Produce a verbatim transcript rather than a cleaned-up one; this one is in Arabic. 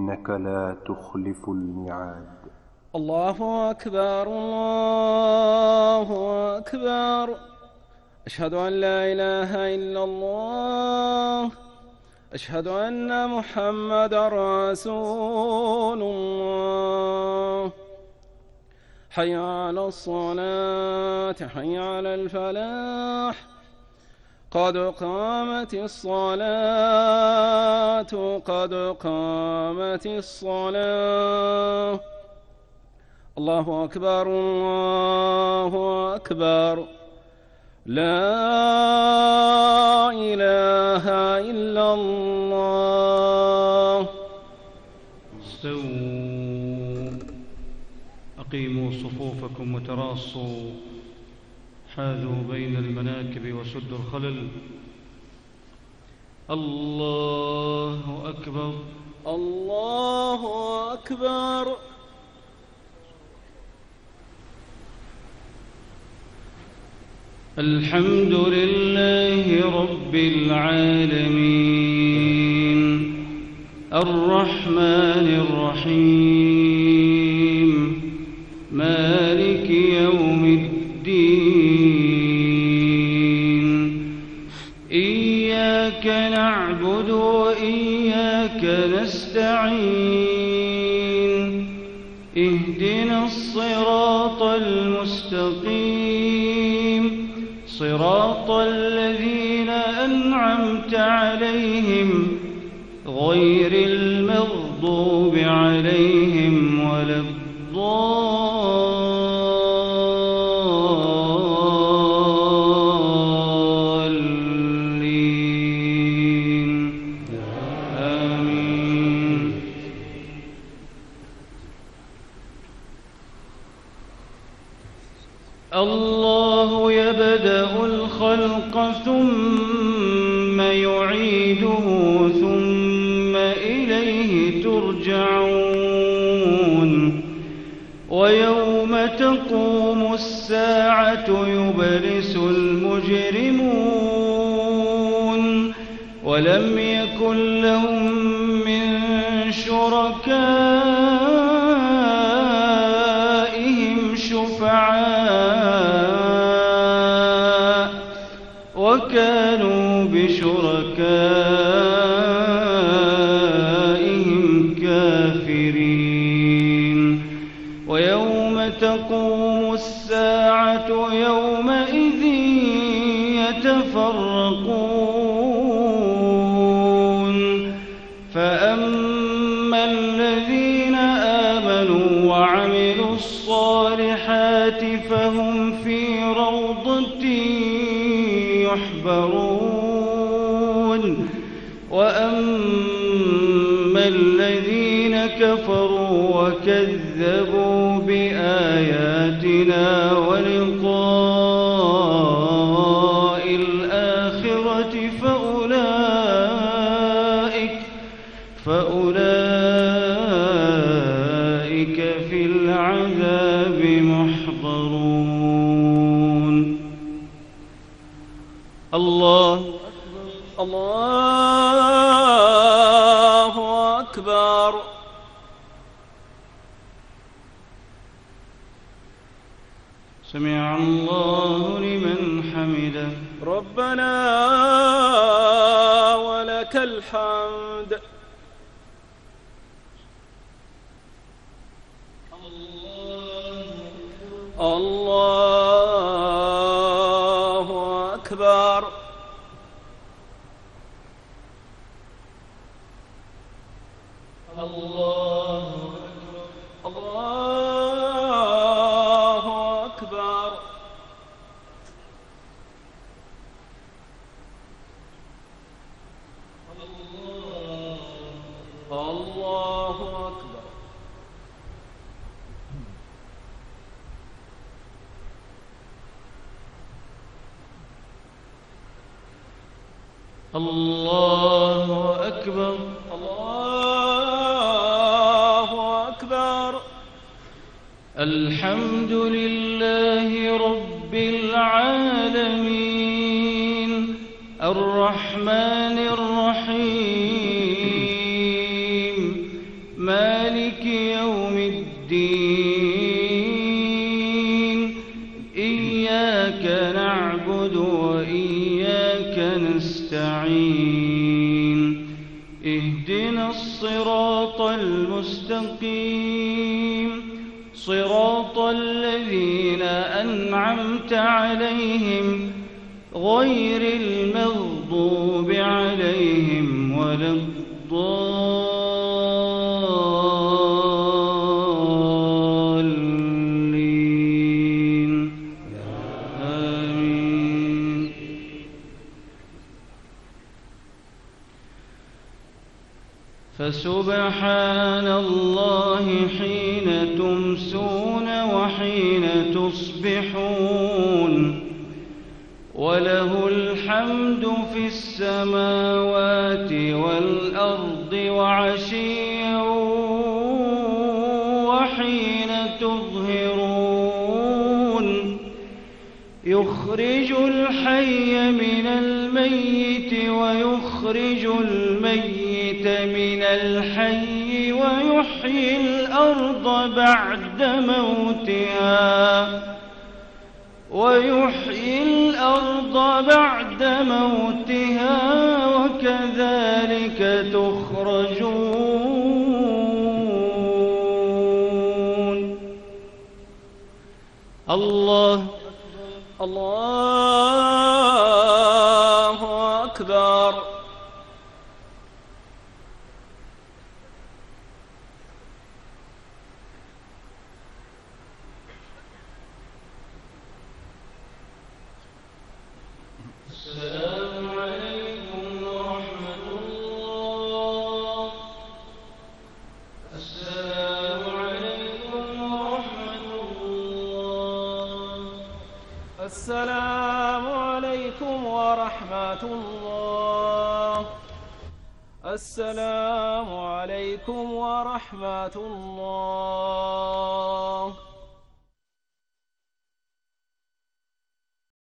إنك لا تخلف الميعاد. الله أكبر الله أكبر. أشهد أن لا إله إلا الله. أشهد أن محمدًا رسول الله. حي على الصلاة حي على الفلاح. قد قامت الصلاة قد قامت الصلاة. الله أكبر الله أكبر. لا إله إلا الله. استووا أقيموا صفوفكم وتراصوا، حاذوا بين المناكب وسدوا الخلل. الله أكبر الله أكبر. الحمد لله رب العالمين، الرحمن الرحيم، مالك يوم الدين. إياك نعبد وإياك نستعين، اهدنا الصراط المستقيم، صراط الذين أنعمت عليهم غير المغضوب عليهم ولا الضالين. آمين. الله يبدأ الخلق ثم يعيده ثم إليه ترجعون. ويوم تقوم الساعة يبلس المجرمون، ولم يكن لهم من شركائهم شفعاء وكانوا بشركائهم كافرين. ويوم تقوم الساعة يومئذ يتفرقون، فأما الذين آمنوا وعملوا الصالحات فهم في روضة يحبرون. وأما الذين كفروا وكذبوا بآياتنا ولقاء الآخرة فأولئك فأولئك في العذاب محضرون. الله الله أكبر. سمع الله لمن حمده. ربنا ولك الحمد. الله أكبر. الله الله أكبر. الله أكبر. الله أكبر. الله أكبر. الحمد لله رب العالمين، الرحمن الرحيم، مالك يوم الدين إياك نعبد وإياك نستعين اهدنا الصراط المستقيم صراط الذين أنعمت عليهم غير المغضوب عليهم ولا الضالين آمين. فسبحان الله حين تمسون وحين تصبحون وله الحمد في السماوات والأرض وعشيا وحين تظهرون يخرج الحي من الميت ويخرج الميت من الحي ويحيي الأرض بعد موتها ويحيي الأرض بعد موتها وكذلك تخرجون. الله الله أكبر. السلام عليكم ورحمة الله. السلام عليكم ورحمة الله. السلام عليكم ورحمة الله. السلام عليكم ورحمة الله.